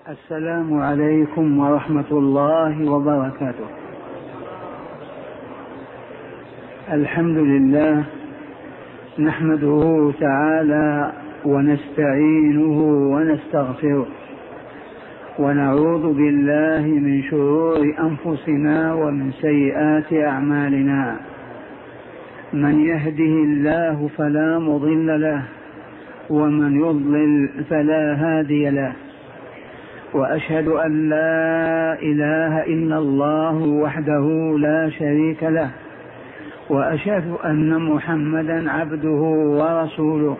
السلام عليكم ورحمة الله وبركاته. الحمد لله نحمده تعالى ونستعينه ونستغفره ونعوذ بالله من شرور أنفسنا ومن سيئات أعمالنا. من يهده الله فلا مضل له ومن يضلل فلا هادي له، وأشهد أن لا إله إلا الله وحده لا شريك له، وأشهد أن محمدا عبده ورسوله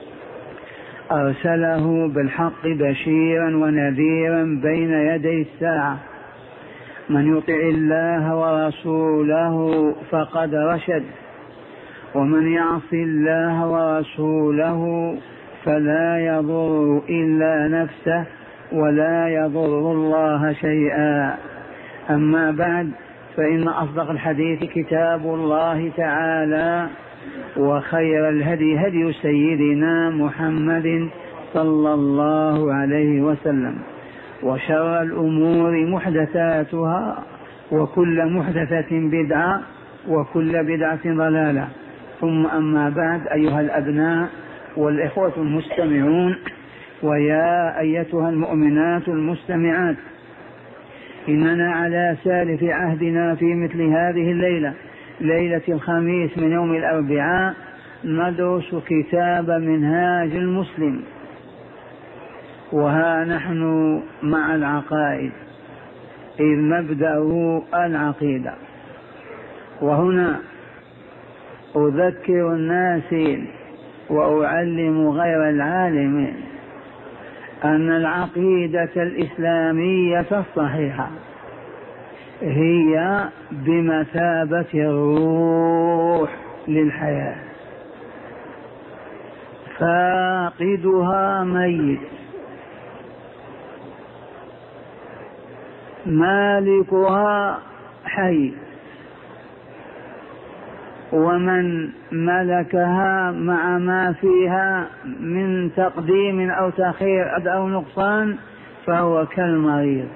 أرسله بالحق بشيرا ونذيرا بين يدي الساعة. من يطع الله ورسوله فقد رشد، ومن يعص الله ورسوله فلا يضر إلا نفسه ولا يضر الله شيئا. أما بعد، فإن أصدق الحديث كتاب الله تعالى، وخير الهدي هدي سيدنا محمد صلى الله عليه وسلم، وشر الأمور محدثاتها، وكل محدثة بدعة، وكل بدعة ضلالة. ثم أما بعد، أيها الأبناء والإخوة المستمعون، ويا أيتها المؤمنات المستمعات، إننا على سالف عهدنا في مثل هذه الليلة، ليلة الخميس من يوم الأربعاء، ندرس كتاب منهاج المسلم. وها نحن مع العقائد، إذ مبدأ العقيدة. وهنا أذكر الناس وأعلم غير العالمين أن العقيدة الإسلامية الصحيحة هي بمثابة الروح للحياة، فاقدها ميت، مالكها حي، ومن ملكها مع ما فيها من تقديم أو تأخير أو نقصان فهو كالمريض.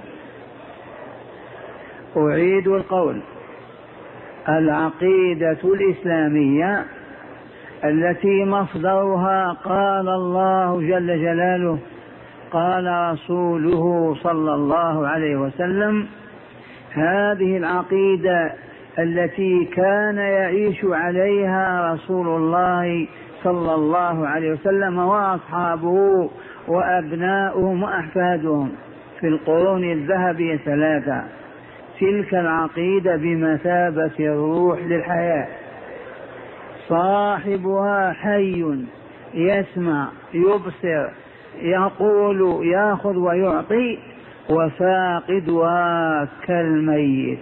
أعيد القول: العقيدة الإسلامية التي مصدرها قال الله جل جلاله، قال رسوله صلى الله عليه وسلم، هذه العقيدة التي كان يعيش عليها رسول الله صلى الله عليه وسلم وأصحابه وأبناؤهم وأحفادهم في القرون الذهبية ثلاثة. تلك العقيدة بمثابة الروح للحياة، صاحبها حي يسمع يبصر يقول يأخذ ويعطي، وفاقدها كالميت.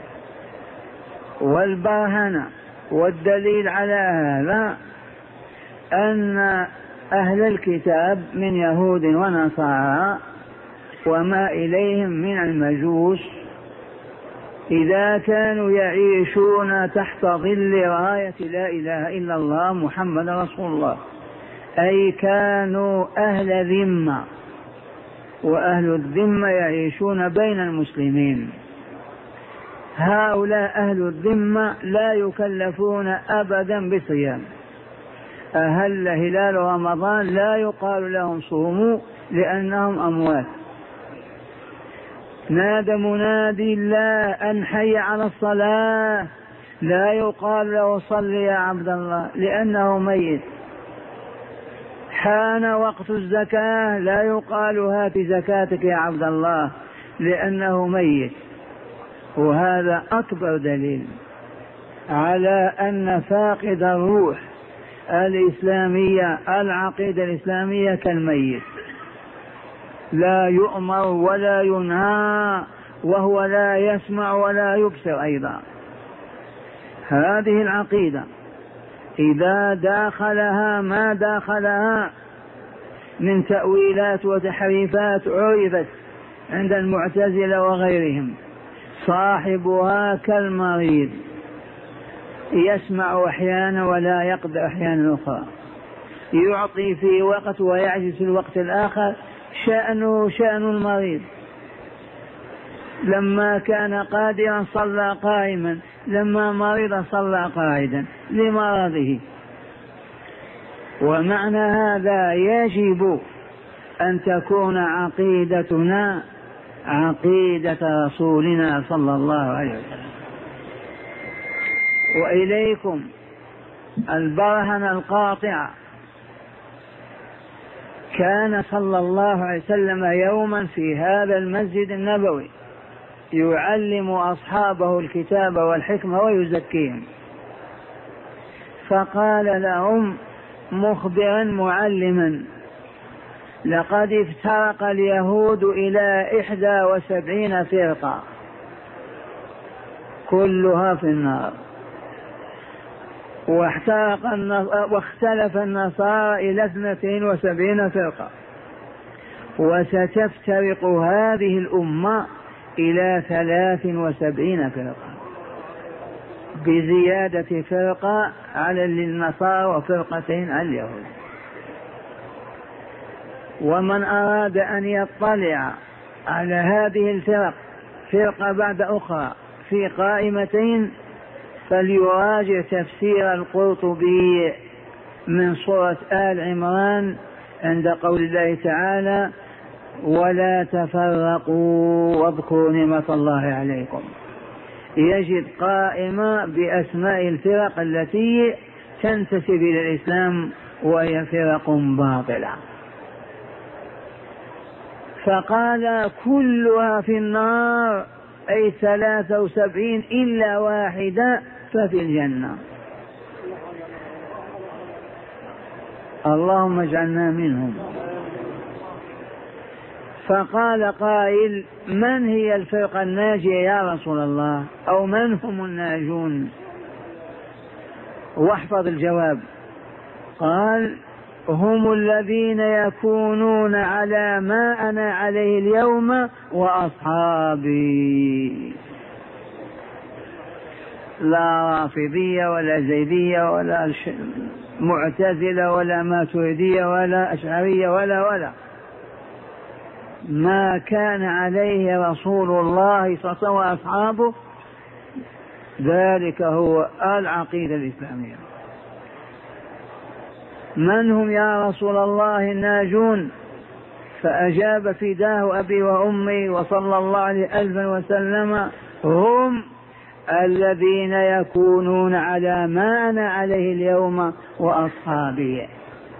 والبرهنة والدليل على هذا أن أهل الكتاب من يهود ونصارى وما إليهم من المجوس، إذا كانوا يعيشون تحت ظل راية لا إله إلا الله محمد رسول الله، أي كانوا أهل ذمة، وأهل الذمة يعيشون بين المسلمين. هؤلاء أهل الذمة لا يكلفون أبدا بصيام. أهل هلال رمضان لا يقال لهم صوموا لأنهم أموات. نادى منادي الله أن حي على الصلاة، لا يقال له صل يا عبد الله لأنه ميت. حان وقت الزكاة، لا يقال هات زكاتك يا عبد الله لأنه ميت. وهذا أكبر دليل على أن فاقد الروح الإسلامية، العقيدة الإسلامية، كالميت، لا يؤمر ولا ينهى، وهو لا يسمع ولا يبصر أيضا. هذه العقيدة إذا داخلها ما داخلها من تأويلات وتحريفات عرفت عند المعتزلة وغيرهم. صاحبها كالمريض، يسمع أحيانا ولا يقدر أحيانا أخرى، يعطي في وقت ويعجز في الوقت الآخر، شأنه شأن المريض، لما كان قادرا صلى قائما، لما مرض صلى قاعدا لمرضه. ومعنى هذا يجب أن تكون عقيدتنا عقيدة رسولنا صلى الله عليه وسلم. وإليكم البرهنة القاطعة، كان صلى الله عليه وسلم يوما في هذا المسجد النبوي يعلم أصحابه الكتاب والحكمة ويزكيهم، فقال لهم مخبرا معلما: لقد افترق اليهود إلى 71 فرقة كلها في النار، واختلف النصارى إلى 72 فرقة، وستفترق هذه الأمة إلى 73 فرقة، بزيادة فرقة على النصارى وفرقتين على اليهود. ومن أراد أن يطلع على هذه الفرق فرقة بعد أخرى في قائمتين فليراجع تفسير القرطبي من سورة آل عمران عند قول الله تعالى: ولا تفرقوا واذكروا نعمة الله عليكم. يجد قائمة بأسماء الفرق التي تنتسب إلى الإسلام وهي فرق باطلة. فقال كلها في النار، أي 73 إلا واحدة ففي الجنة. اللهم اجعلنا منهم. فقال قائل: من هي الفرقة الناجية يا رسول الله؟ أو من هم الناجون؟ واحفظ الجواب. قال: هم الذين يكونون على ما أنا عليه اليوم وأصحابي، لا رافضية ولا زيدية ولا معتزلة ولا ماتريدية ولا أشعرية ولا ما كان عليه رسول الله صلى الله عليه وسلم وأصحابه، ذلك هو العقيدة الإسلامية. من هم يا رسول الله الناجون؟ فأجاب فداه أبي وأمي وصلى الله عليه 1000 وسلم: هم الذين يكونون على ما أنا عليه اليوم وأصحابي.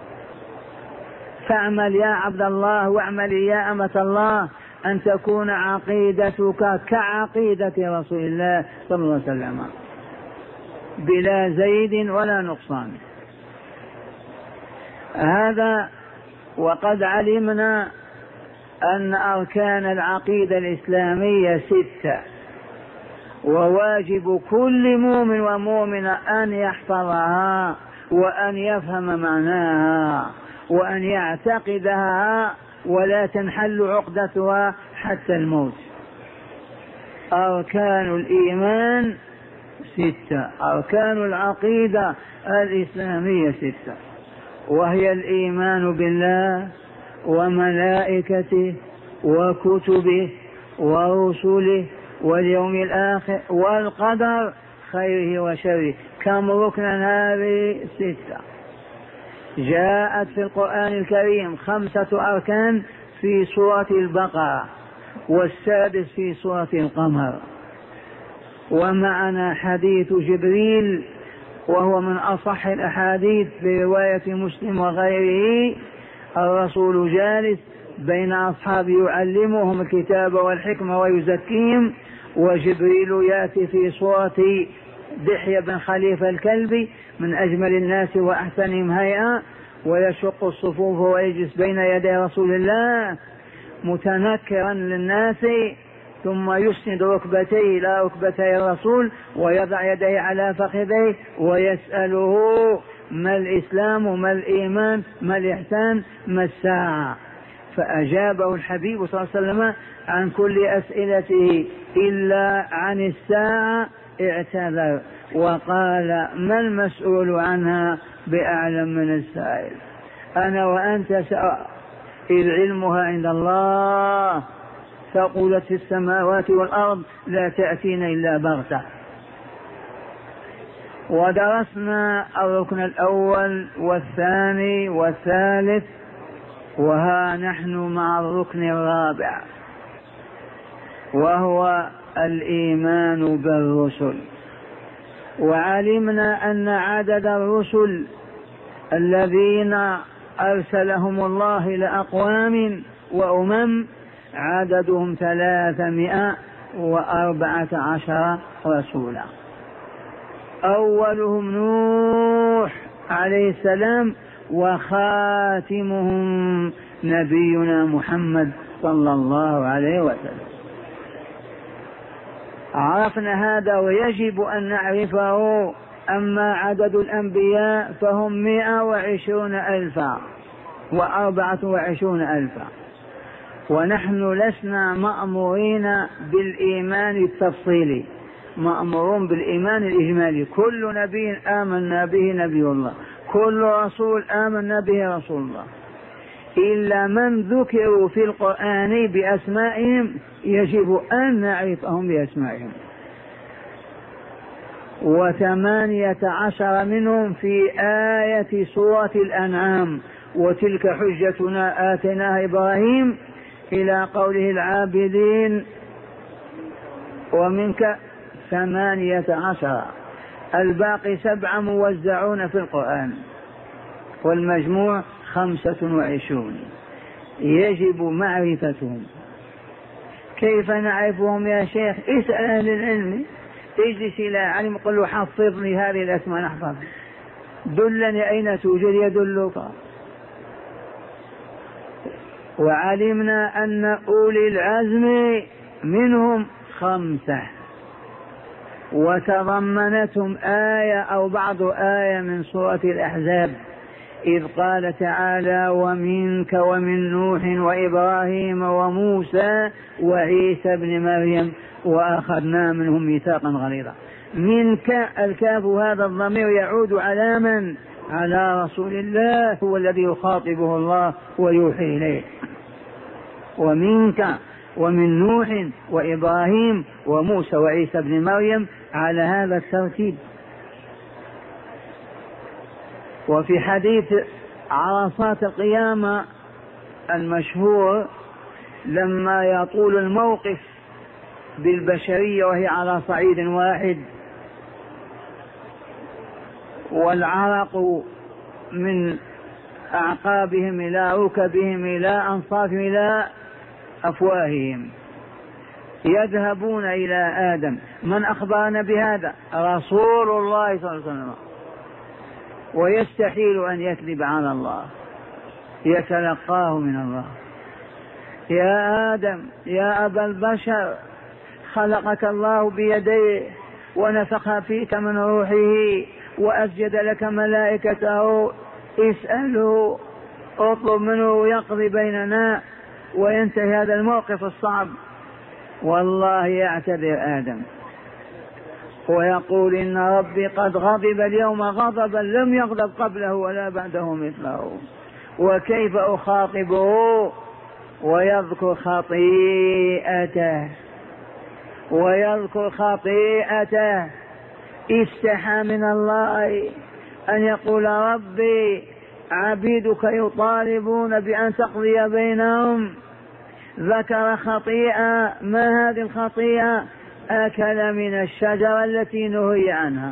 فاعمل يا عبد الله واعملي يا أمة الله أن تكون عقيدتك كعقيدة رسول الله صلى الله عليه وسلم بلا زيد ولا نقصان. هذا وقد علمنا أن أركان العقيدة الإسلامية 6، وواجب كل مؤمن ومؤمنة أن يحفظها وأن يفهم معناها وأن يعتقدها ولا تنحل عقدتها حتى الموت. أركان الإيمان 6، أركان العقيدة الإسلامية 6، وهي الإيمان بالله وملائكته وكتبه ورسله واليوم الآخر والقدر خيره وشره. كم ركنا هذه؟ 6. جاءت في القرآن الكريم 5 أركان في سورة البقرة، والسادس في سورة القمر. ومعنا حديث جبريل وهو من أصح الأحاديث في رواية مسلم وغيره: الرسول جالس بين أصحابه يعلمهم الكتاب والحكمة ويزكيهم، وجبريل يأتي في صورة دحية بن خليفة الكلبي من أجمل الناس وأحسنهم هيئة، ويشق الصفوف ويجلس بين يدي رسول الله متنكرا للناس، ثم يسند ركبتيه إلى ركبتي الرسول ويضع يديه على فخذيه ويسأله: ما الإسلام، ما الإيمان، ما الإحسان، ما الساعة؟ فأجابه الحبيب صلى الله عليه وسلم عن كل أسئلته إلا عن الساعة اعتذر وقال: ما المسؤول عنها بأعلم من السائل؟ أنا وأنت سواء، إذ علمها عند الله، ثقلت في السماوات والأرض لا تأتين إلا بغتة. ودرسنا الركن الأول والثاني والثالث، وها نحن مع الركن الرابع، وهو الإيمان بالرسل. وعلمنا أن عدد الرسل الذين أرسلهم الله إلى أقوام وأمم عددهم 314 رسولا، أولهم نوح عليه السلام، وخاتمهم نبينا محمد صلى الله عليه وسلم. عرفنا هذا ويجب أن نعرفه. أما عدد الأنبياء فهم 120,024، ونحن لسنا مأمورين بالإيمان التفصيلي، مأمورون بالإيمان الإجمالي. كل نبي آمنا به نبي الله، كل رسول آمنا به رسول الله، إلا من ذكروا في القرآن بأسمائهم يجب أن نعرفهم بأسمائهم. 18 منهم في آية سورة الأنعام، وتلك حجتنا آتيناها إبراهيم إلى قوله العابدين ومنك 18، الباقي 7 موزعون في القرآن، والمجموع 25. يجب معرفتهم. كيف نعرفهم يا شيخ؟ اسأل أهل العلم، اجلس إلى علم قل له حفظني هذه الأسماء نحفظ، دلني أين توجد يدلك. وعلمنا أن أولي العزم منهم 5، وتضمنتهم آية أو بعض آية من سورة الأحزاب، إذ قال تعالى ومنك ومن نوح وإبراهيم وموسى وعيسى بن مريم وأخذنا منهم ميثاقا غليظا. منك الكاف هذا الضمير يعود على من؟ على رسول الله، هو الذي يخاطبه الله ويوحي إليه. ومنك ومن نوح وإبراهيم وموسى وعيسى بن مريم على هذا الترتيب. وفي حديث عرصات القيامة المشهور لما يطول الموقف بالبشرية وهي على صعيد واحد، والعرق من أعقابهم إلى ركبهم إلى أنصافهم إلى أفواههم، يذهبون إلى آدم. من أخبرنا بهذا؟ رسول الله صلى الله عليه وسلم، ويستحيل أن يكذب على الله، يتلقاه من الله. يا آدم يا أبا البشر، خلقك الله بيديه ونفخ فيك من روحه وأسجد لك ملائكته، اسأله اطلب منه يقضي بيننا وينتهي هذا الموقف الصعب. والله يعتذر آدم ويقول إن ربي قد غضب اليوم غضبا لم يغضب قبله ولا بعده مثله، وكيف أخاطبه؟ ويذكر خطيئته، استحى من الله أن يقول ربي عبيدك يطالبون بأن تقضي بينهم. ذكر خطيئة، ما هذه الخطيئة؟ أكل من الشجرة التي نهي عنها،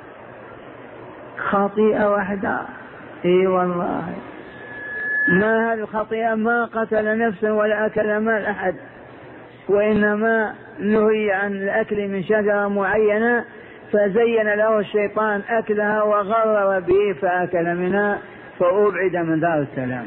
خطيئة واحدة. اي والله، ما هذه الخطيئة؟ ما قتل نفسا ولا أكل مال أحد، وإنما نهي عن الأكل من شجرة معينة، فزين له الشيطان أكلها وغرر به فأكل منها فأبعد من دار السلام.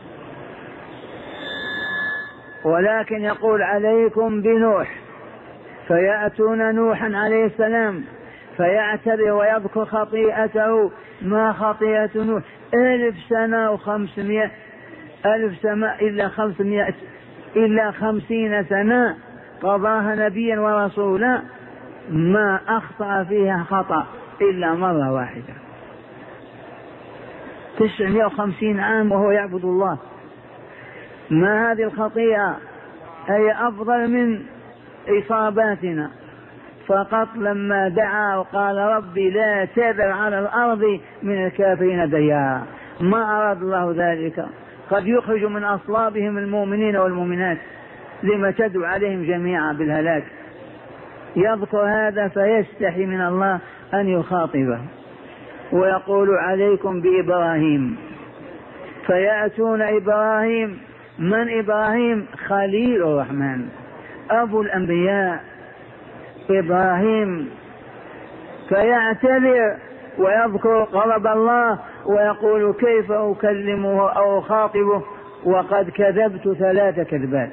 ولكن يقول عليكم بنوح، فيأتون نوحا عليه السلام فيعتذر ويذكر خطيئته. ما خطيئة نوح؟ 1000 سنة و500 ألف سنة إلا 50 سنة قضاها نبيا ورسولا، ما أخطأ فيها خطأ إلا مرة واحدة. 950 عام وهو يعبد الله، ما هذه الخطيئة؟ هي أفضل من إصاباتنا. فقط لما دعا وقال ربي لا تذر على الأرض من الكافرين ديارا، ما أراد الله ذلك. قد يخرج من أصلابهم المؤمنين والمؤمنات، لما تدعو عليهم جميعا بالهلاك. يذكر هذا فيستحي من الله أن يخاطبه ويقول عليكم بإبراهيم. فيأتون إبراهيم. من إبراهيم؟ خليل الرحمن، أبو الأنبياء إبراهيم. فيعتذر ويذكر غضب الله ويقول كيف أكلمه أو أخاطبه وقد كذبت 3 كذبات.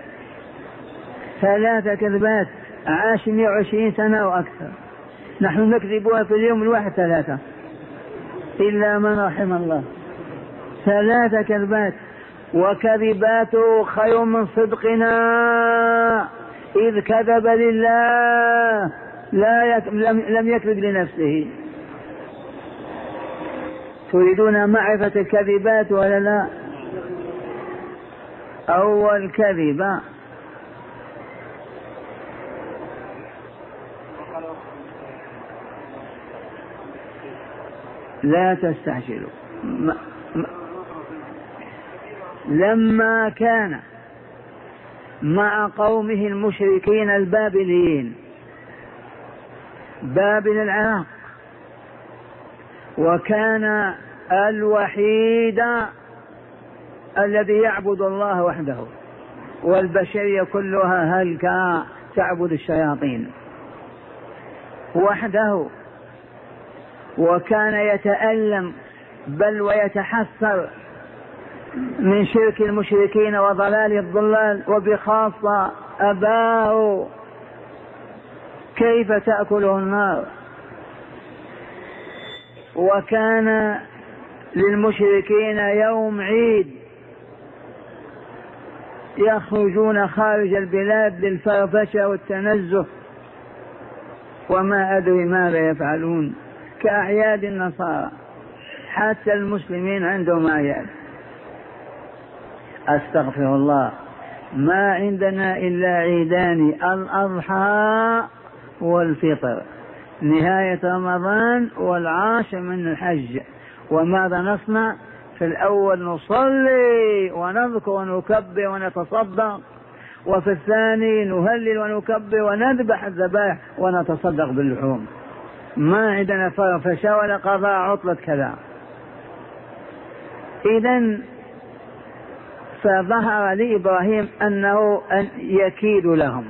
3 كذبات، عاش 120 سنة وأكثر، نحن نكذبها في اليوم الواحد 3 إلا من رحم الله. 3 كذبات، وكذباته خير من صدقنا، إذ كذب لله لم يكذب لنفسه. تريدون معرفة الكذبات ولا لا؟ أول كذبة لا تستعجلوا. لما كان مع قومه المشركين البابليين، بابل العراق، وكان الوحيد الذي يعبد الله وحده، والبشرية كلها هلكا تعبد الشياطين وحده. وكان يتألم بل ويتحسر من شرك المشركين وضلال الضلال، وبخاصة أباه كيف تأكله النار. وكان للمشركين يوم عيد يخرجون خارج البلاد للفرفشة والتنزه، وما أدري ماذا يفعلون، كأعياد النصارى. حتى المسلمين عندهم أعياد. أستغفر الله، ما عندنا إلا عيدان، الأضحى والفطر، نهاية رمضان والعاشر من الحج. وماذا نصنع؟ في الأول نصلي ونذكر ونكبر ونتصدق، وفي الثاني نهلل ونكبر ونذبح الذبائح ونتصدق باللحوم. ما عندنا فرفشة ولا قضاء عطلة كذا. إذن فظهر لإبراهيم أنه يكيد لهم.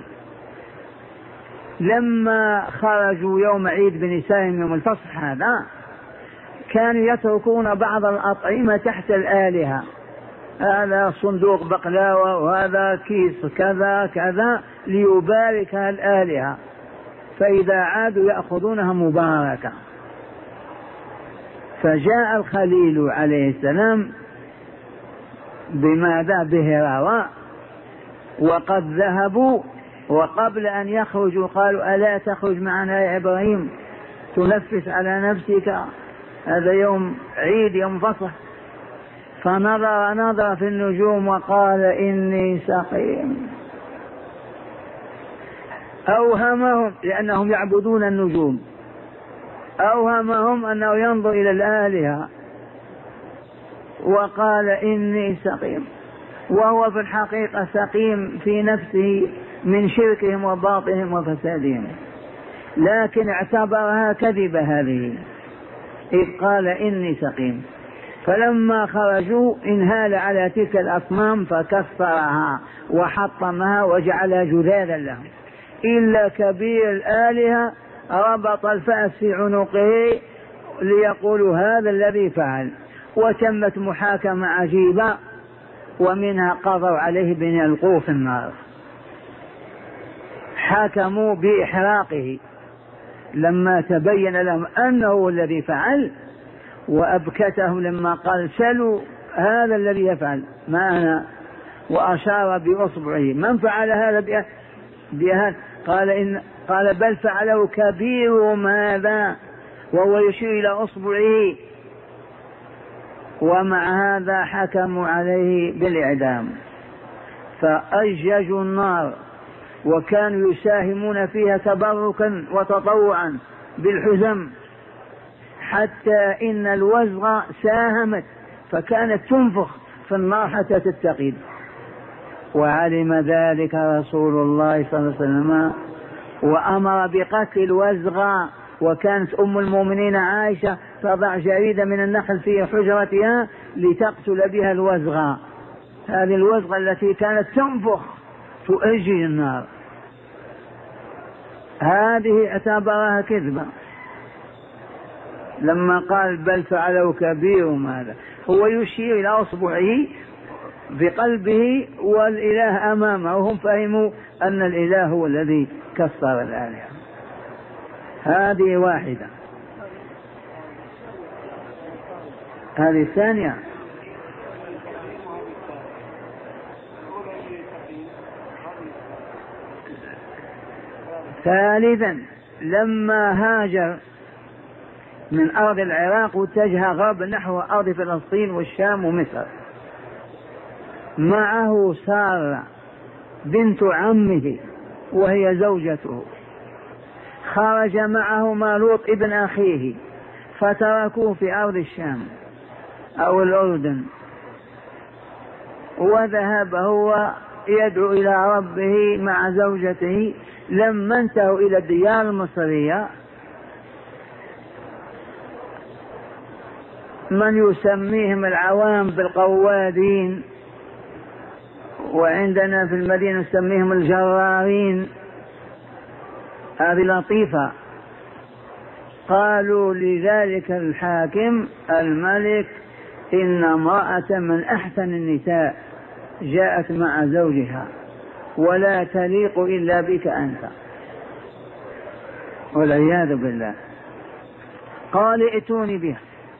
لما خرجوا يوم عيد بن سالم يوم الفصح هذا، كانوا يتركون بعض الأطعمة تحت الآلهة، هذا صندوق بقلاوة وهذا كيس كذا كذا ليباركها الآلهة، فإذا عادوا يأخذونها مباركة. فجاء الخليل عليه السلام بماذا؟ بهراوة، وقد ذهبوا، وقبل أن يخرجوا قالوا ألا تخرج معنا يا إبراهيم تنفس على نفسك، هذا يوم عيد يوم فصح. فنظر في النجوم وقال إني سقيم. أوهمهم، لأنهم يعبدون النجوم، أوهمهم أنه ينظر إلى الآلهة، وقال إني سقيم، وهو في الحقيقة سقيم في نفسه من شركهم وباطلهم وفسادهم، لكن اعتبرها كذبة هذه، إذ قال إني سقيم. فلما خرجوا انهال على تلك الأصنام فكسرها وحطمها وجعلها جذاذا لهم، إلا كبير الآلهة ربط الفأس في عنقه ليقولوا هذا الذي فعل. وتمت محاكمة عجيبة، ومنها قضوا عليه بأن يلقوه في النار. حكموا بإحراقه لما تبين لهم أنه الذي فعل، وأبكتهم لما قال سلوا هذا الذي يفعل ما أنا، وأشار بأصبعه من فعل هذا بهذا؟ قال بل فعله كبير ماذا، وهو يشير إلى أصبعه. ومع هذا حكموا عليه بالإعدام. فأججوا النار، وكانوا يساهمون فيها تبركا وتطوعا بالحزم، حتى إن الوزغ ساهمت فكانت تنفخ في النار حتى تتقد. وعلم ذلك رسول الله صلى الله عليه وسلم وأمر بقتل الوزغ. وكانت أم المؤمنين عائشة تضع جريدة من النخل في حجرتها لتقتل بها الوزغ، هذه الوزغة التي كانت تنفخ تؤجج النار، هذه اعتبرها كذبة. لما قال بل فعله كبيرهم هذا، هو يشير إلى أصبعه بقلبه والإله أمامه، وهم فهموا أن الإله هو الذي كسر الآلهة. هذه واحدة. هذه الثانية. ثالثا لما هاجر من أرض العراق واتجه غربا نحو أرض فلسطين والشام ومصر، معه سارة بنت عمه وهي زوجته، خرج معهما لوط ابن أخيه فتركوه في أرض الشام أو الأردن، وذهب هو يدعو إلى ربه مع زوجته. لما انتهوا إلى الديار المصرية من يسميهم العوام بالقوادين، وعندنا في المدينة نسميهم الجرارين، هذه لطيفة. قالوا لذلك الحاكم الملك إن امرأة من أحسن النساء جاءت مع زوجها ولا تليق إلا بك أنت، والعياذ بالله. قال ائتوني بها.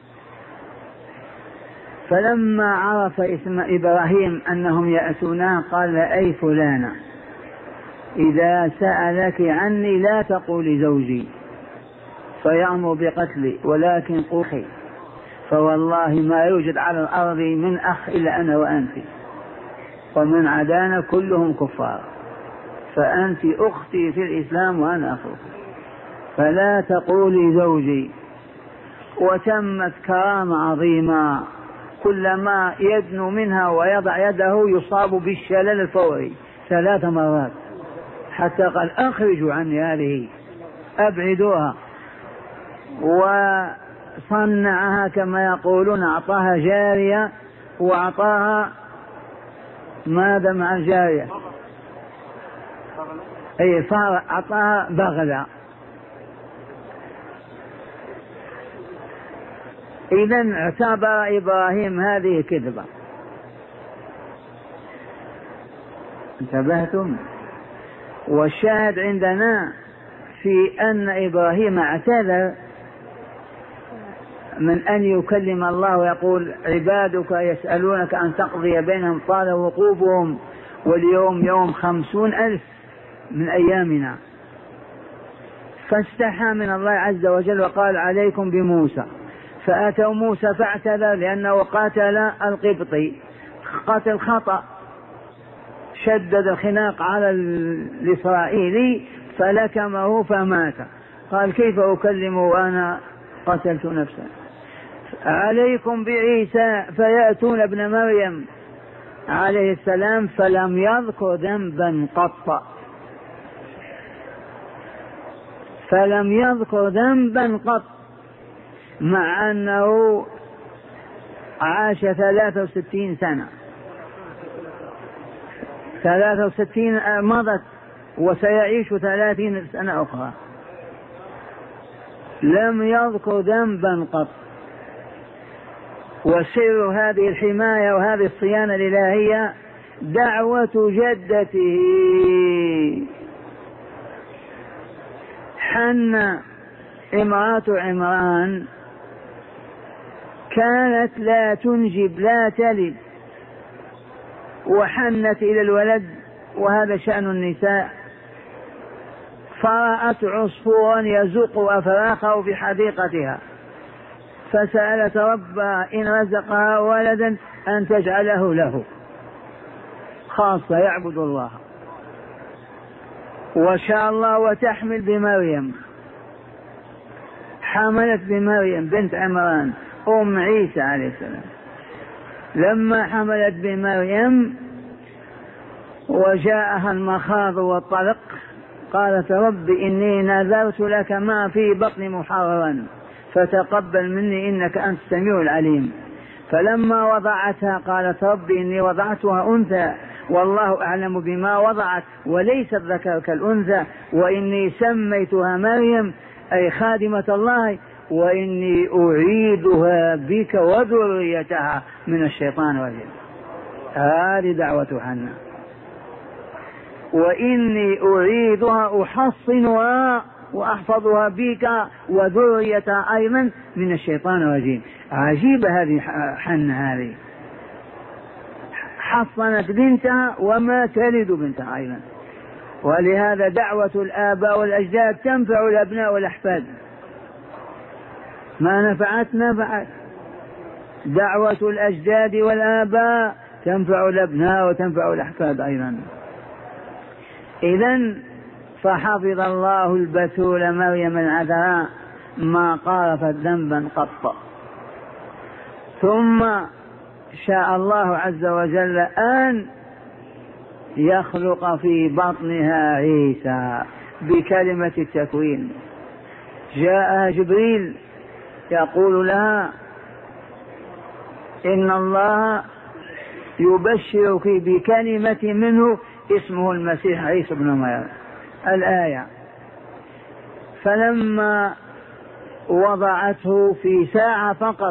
فلما عرف اسم إبراهيم أنهم يأتونه قال أي فلانة إذا سألك عني لا تقولي زوجي فيأمر بقتلي، ولكن قولي فوالله ما يوجد على الأرض من أخ إلا أنا وأنت، ومن عدانا كلهم كفار، فأنت أختي في الإسلام وأنا أخوك، فلا تقولي زوجي. وتمت كرامة عظيمة، كلما يدنو منها ويضع يده يصاب بالشلل الفوري 3 مرات، حتى قال أخرجوا عني هذه، أبعدوها. وصنعها كما يقولون، أعطاها جارية وأعطاها ماذا مع الجارية؟ أي أعطاها بغلة. إذن اعتبر إبراهيم هذه كذبة. انتبهتم؟ والشاهد عندنا في أن إبراهيم اعتذر من أن يكلم الله ويقول عبادك يسألونك أن تقضي بينهم طال وقوفهم واليوم يوم 50,000 من أيامنا، فاستحى من الله عز وجل وقال عليكم بموسى. فأتوا موسى فاعتذر لأنه قاتل القبطي قتل خطأ، شدد الخناق على الإسرائيلي فلكمه فمات. قال كيف أكلمه وأنا قتلت نفسا؟ عليكم بعيسى فيأتون ابن مريم عليه السلام فلم يذكر ذنبا قط، فلم يذكر ذنبا قط، مع أنه عاش 63 سنة، 63 مضت وسيعيش 30 سنة أخرى، لم يذكر ذنبا قط. وسر هذه الحماية وهذه الصيانة الإلهية دعوة جدته حنة امرأة عمران، كانت لا تنجب لا تلد، وحنت إلى الولد، وهذا شأن النساء، فرأت عصفورا يزق أفراخه في حديقتها فسألت ربها إن رزقها ولدا أن تجعله له، خاصة يعبد الله. وشاء الله وتحمل بمريم، حملت بمريم بنت عمران أم عيسى عليه السلام. لما حملت بمريم وجاءها المخاض والطلق قالت رب إني نذرت لك ما في بطني محررا فتقبل مني إنك أنت السميع العليم. فلما وضعتها قالت رب إني وضعتها أنثى والله أعلم بما وضعت وليس الذكر كالأنثى وإني سميتها مريم أي خادمة الله وإني أعيدها بك وذريتها من الشيطان الرجيم. هذه دعوة حنا. وإني أعيدها أحصنها وأحفظها بك وذريتها أيضا من الشيطان الرجيم. عجيبة هذه حنا، هذه حصنت بنتها وما تلد بنتها أيضا. ولهذا دعوة الآباء والأجداد تنفع الأبناء والأحفاد، ما نفعت نفعت. دعوة الأجداد والآباء تنفع الأبناء وتنفع الأحفاد أيضا. إذن فحفظ الله البتول مريم العذراء ما قارفت ذنبا قط. ثم شاء الله عز وجل أن يخلق في بطنها عيسى بكلمة التكوين. جاء جبريل يقول لها إن الله يبشرك بكلمة منه اسمه المسيح عيسى بن مريم الآية. فلما وضعته في ساعة فقط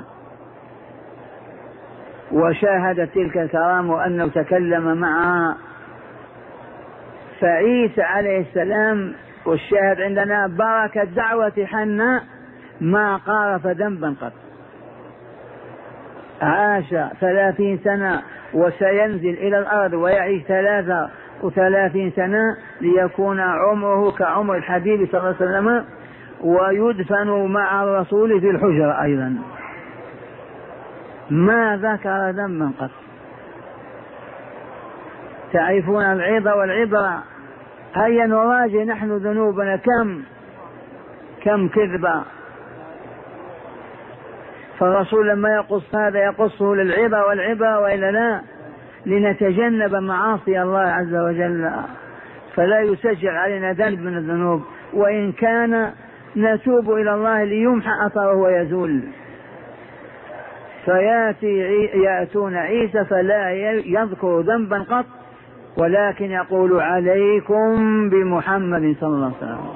وشاهدت تلك الكرامة وأنه تكلم معها، فعيسى عليه السلام والشاهد عندنا بركة دعوة حنا ما قارف ذنبا قط. عاش 30 سنة وسينزل إلى الأرض ويعيش 33 سنة ليكون عمره كعمر الحبيب صلى الله عليه وسلم ويدفن مع الرسول في الحجرة أيضا. ما ذكر ذنبا قط. تعرفون العظة والعبرة. هيا نراجع نحن ذنوبنا كم كذبة. فالرسول لما يقص هذا يقصه للعظة والعبرة وإلا لا، لنتجنب معاصي الله عز وجل، فلا يسجل علينا ذنب من الذنوب، وإن كان نتوب إلى الله ليمحى أثره ويزول. يأتون عيسى فلا يذكر ذنبا قط، ولكن يقول عليكم بمحمد صلى الله عليه وسلم.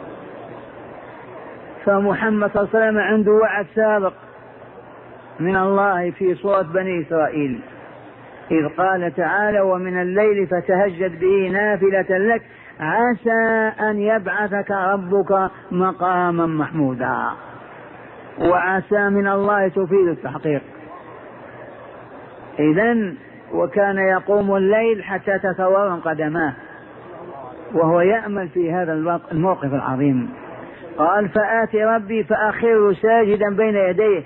فمحمد صلى الله عليه وسلم عنده وعد سابق من الله في سورة بني إسرائيل إذ قال تعالى ومن الليل فتهجد به نافلة لك عسى أن يبعثك ربك مقاما محمودا. وعسى من الله تفيد التحقيق. إذن وكان يقوم الليل حتى تتورم قدماه وهو يأمل في هذا الموقف العظيم. قال فآتي ربي فأخر ساجدا بين يديه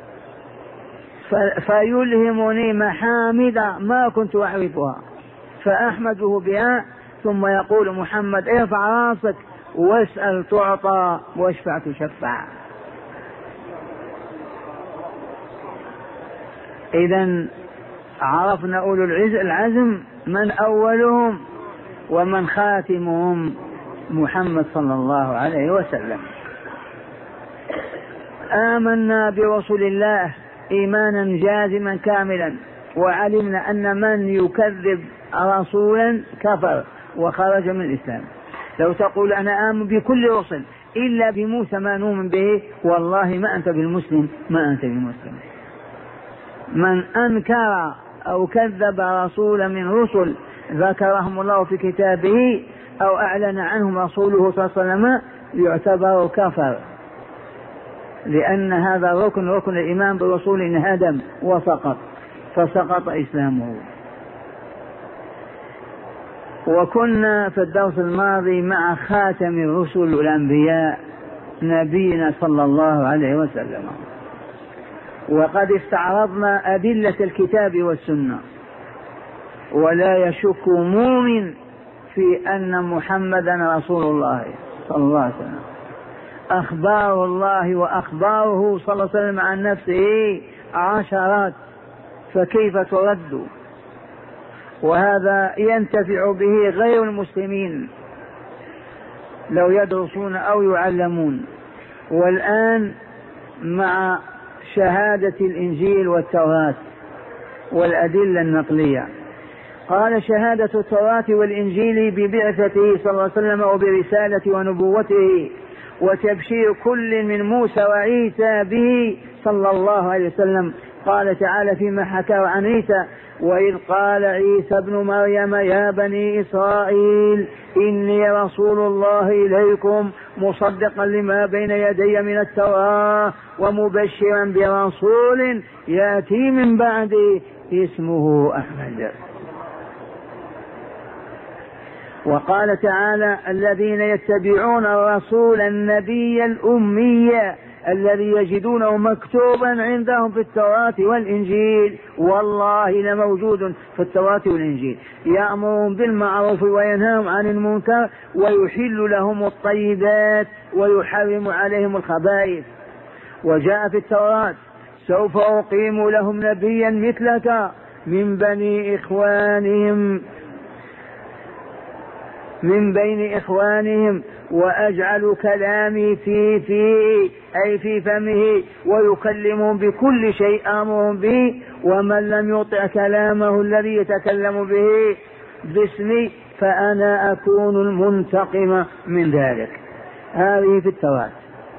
فيلهمني محامد ما كنت أعرفها فأحمده بها، ثم يقول محمد ارفع راسك واسأل تعطى واشفع تشفع. إذن عرفنا أولو العزم من أولهم ومن خاتمهم محمد صلى الله عليه وسلم. آمنا برسول الله إيمانا جازما كاملا، وعلمنا أن من يكذب رسولا كفر وخرج من الإسلام. لو تقول أنا آمن بكل رسل إلا بموسى ما نؤمن به، والله ما أنت بالمسلم، ما أنت بمسلم. من أنكر أو كذب رسولا من رسل ذكرهم الله في كتابه أو أعلن عنهم رسوله صلى الله عليه وسلم يعتبر كفر، لأن هذا ركن الإيمان برسول انهدم وسقط فسقط إسلامه. وكنا في الدرس الماضي مع خاتم الرسل والأنبياء نبينا صلى الله عليه وسلم، وقد استعرضنا أدلة الكتاب والسنة ولا يشك مؤمن في أن محمدا رسول الله صلى الله عليه وسلم. أخبار الله وأخباره صلى الله عليه وسلم عن نفسه عشرات، فكيف ترد؟ وهذا ينتفع به غير المسلمين لو يدرسون أو يعلمون. والآن مع شهادة الإنجيل والتوراة والأدلة النقلية، قال شهادة التوراة والإنجيل ببعثته صلى الله عليه وسلم وبرسالة ونبوته وتبشير كل من موسى وعيسى به صلى الله عليه وسلم. قال تعالى فيما حكى عن عيسى: وإذ قال عيسى ابن مريم يا بني إسرائيل إني رسول الله إليكم مصدقا لما بين يدي من التوراة ومبشرا برسول يأتي من بعدي اسمه أحمد. وقال تعالى: الذين يتبعون الرسول النبي الأمي الذي يجدونه مكتوبا عندهم في التوراة والإنجيل، والله لموجود في التوراة والإنجيل، يأمرهم بالمعروف وينهاهم عن المنكر ويحل لهم الطيبات ويحرم عليهم الخبائث. وجاء في التوراة: سوف أقيم لهم نبيا مثلك من بين إخوانهم وأجعل كلامي فيه أي في فمه ويكلمهم بكل شيء آمرهم به، ومن لم يطع كلامه الذي يتكلم به باسمي فأنا أكون المنتقم من ذلك. هذه في التوراة.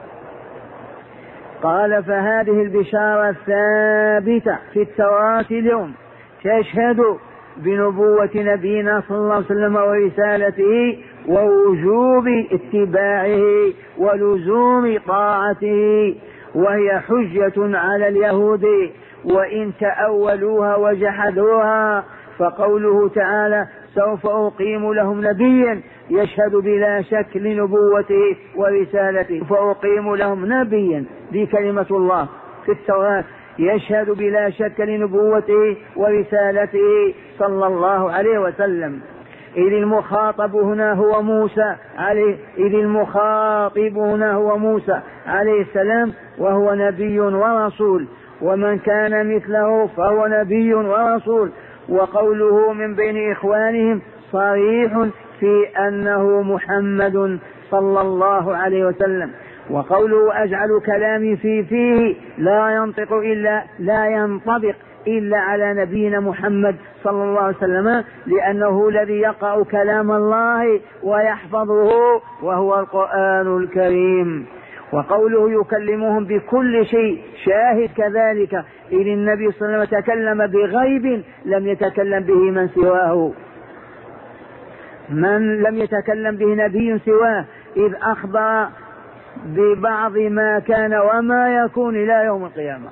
قال: فهذه البشارة الثابتة في التوراة اليوم تشهد بنبوة نبينا صلى الله عليه وسلم ورسالته ووجوب اتباعه ولزوم طاعته، وهي حجة على اليهود وإن تأولوها وجحدوها. فقوله تعالى: سوف أقيم لهم نبيا يشهد بلا شك لنبوته ورسالته. فأقيم لهم نبيا دي كلمة الله في التوراة يشهد بلا شك لنبوته ورسالته صلى الله عليه وسلم. إذ المخاطب هنا هو موسى عليه السلام، وهو نبي ورسول، ومن كان مثله فهو نبي ورسول. وقوله من بين إخوانهم صريح في أنه محمد صلى الله عليه وسلم. وقوله أجعل كلامي فيه لا ينطبق إلا على نبينا محمد صلى الله عليه وسلم، لأنه الذي يقرأ كلام الله ويحفظه وهو القرآن الكريم. وقوله يكلمهم بكل شيء شاهد كذلك، إذ النبي صلى الله عليه وسلم تكلم بغيب لم يتكلم به من سواه، من لم يتكلم به نبي سواه، إذ أخبر ببعض ما كان وما يكون إلى يوم القيامة.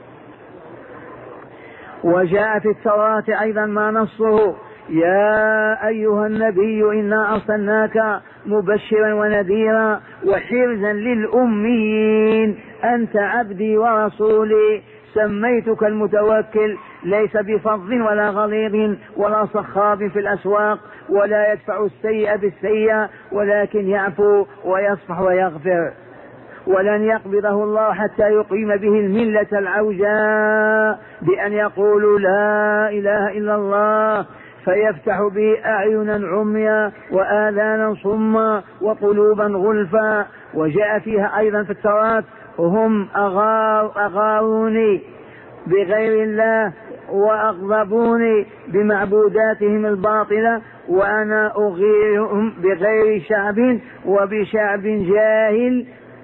وجاء في التوراة أيضا ما نصه: يا أيها النبي إنا أرسلناك مبشرا ونذيرا وحرزا للأميين أنت عبدي ورسولي سميتك المتوكل ليس بفظ ولا غليظ ولا صخاب في الأسواق ولا يدفع السيء بالسيء ولكن يعفو ويصفح ويغفر. ولن يقبضه الله حتى يقيم به الملة العوجاء بأن يقولوا لا إله إلا الله فيفتح به أعينا عميا وآذانا صما وقلوبا غلفا. وجاء فيها أيضا في التوراة: هم أغاروني بغير الله وأغضبوني بمعبوداتهم الباطلة وأنا أغيرهم بغير شعب وبشعب جاهل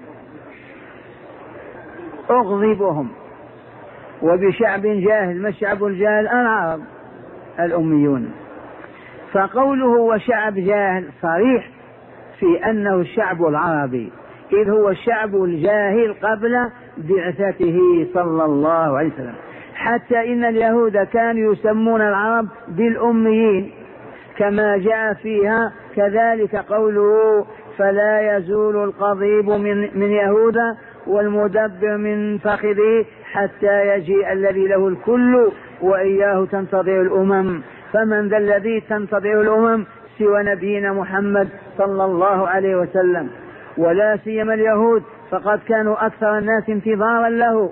أغضبهم. وبشعب جاهل، ما الشعب الجاهل؟ العرب الأميون. فقوله وشعب جاهل صريح في أنه الشعب العربي، إذ هو الشعب الجاهل قبل بعثته صلى الله عليه وسلم. حتى إن اليهود كانوا يسمون العرب بالأميين كما جاء فيها. كذلك قوله: فلا يزول القضيب من يهوذا والمدبر من فخذه حتى يجيء الذي له الكل وإياه تنتظر الأمم. فمن ذا الذي تنتظر الأمم سوى نبينا محمد صلى الله عليه وسلم؟ ولا سيما اليهود، فقد كانوا أكثر الناس انتظارا له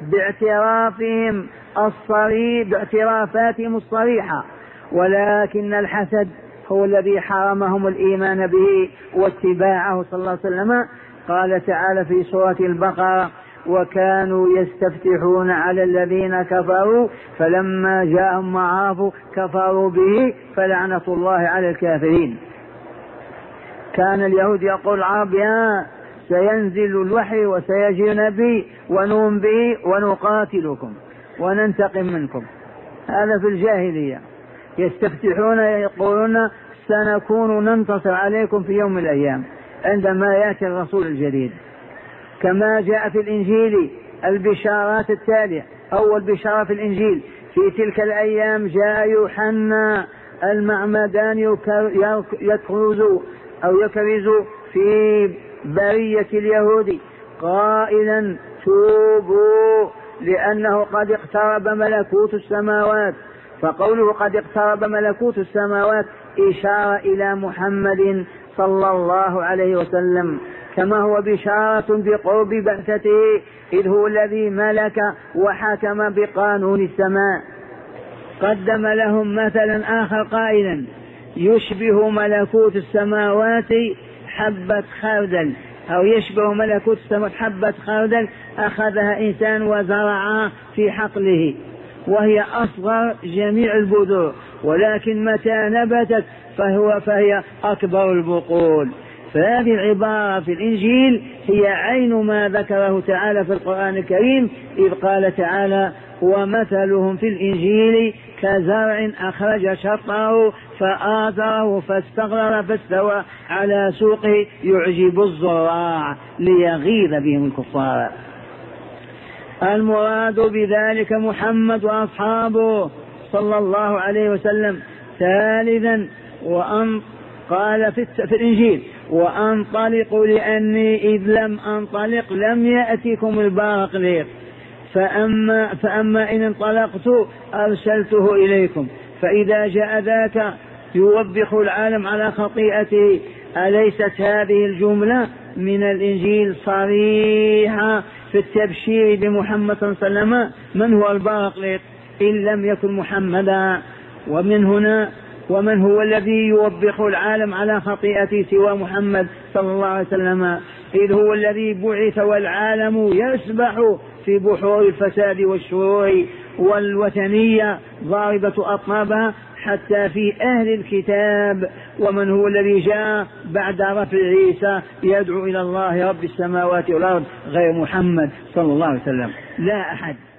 باعترافاتهم الصريحة، ولكن الحسد هو الذي حرمهم الإيمان به واتباعه صلى الله عليه وسلم. قال تعالى في سورة البقرة: وكانوا يستفتحون على الذين كفروا فلما جاءهم ما عرفوا كفروا به فلعنة الله على الكافرين. كان اليهود يقول العرب: سينزل الوحي وسيجي نبي ونؤمن به ونقاتلكم وننتقم منكم. هذا في الجاهلية، يستفتحون يقولون سنكون ننتصر عليكم في يوم من الأيام عندما يأتي الرسول الجديد. كما جاء في الإنجيل البشارات التالية: أول بشارة في الإنجيل: في تلك الأيام جاء يوحنا المعمدان يكرز في برية اليهود قائلا: توبوا لأنه قد اقترب ملكوت السماوات. فقوله قد اقترب ملكوت السماوات إشارة إلى محمد صلى الله عليه وسلم، كما هو بشارة بقرب بعثته، إذ هو الذي ملك وحكم بقانون السماء. قدم لهم مثلا آخر قائلا: يشبه ملكوت السماوات حبة خردل، أو يشبه ملكوت السماوات حبة خردل أخذها إنسان وزرعها في حقله، وهي أصغر جميع البذور، ولكن متى نبتت فهي أكبر البقول. فهذه العبارة في الإنجيل هي عين ما ذكره تعالى في القرآن الكريم، إذ قال تعالى: ومثلهم في الإنجيل كزرع أخرج شطأه فآزره فاستغلظ فاستوى على سوقه يعجب الزراع ليغيظ بهم الكفار. المراد بذلك محمد وأصحابه صلى الله عليه وسلم. ثالثا: قال في الإنجيل: وأنطلق لأني إذ لم أنطلق لم يأتكم الباقليق، فأما إن انطلقت أرسلته إليكم. فإذا جاء ذاك يوبخ العالم على خطيئته. أليست هذه الجملة من الإنجيل صريحة في التبشير بمحمد صلى الله عليه وسلم؟ من هو الباقليق إن لم يكن محمدا؟ ومن هنا ومن هو الذي يوبخ العالم على خطيئته سوى محمد صلى الله عليه وسلم؟ إذ هو الذي بعث والعالم يسبح في بحور الفساد والشرور والوثنية ضاربة أطنابها حتى في أهل الكتاب. ومن هو الذي جاء بعد رفع عيسى يدعو إلى الله رب السماوات والأرض غير محمد صلى الله عليه وسلم؟ لا أحد.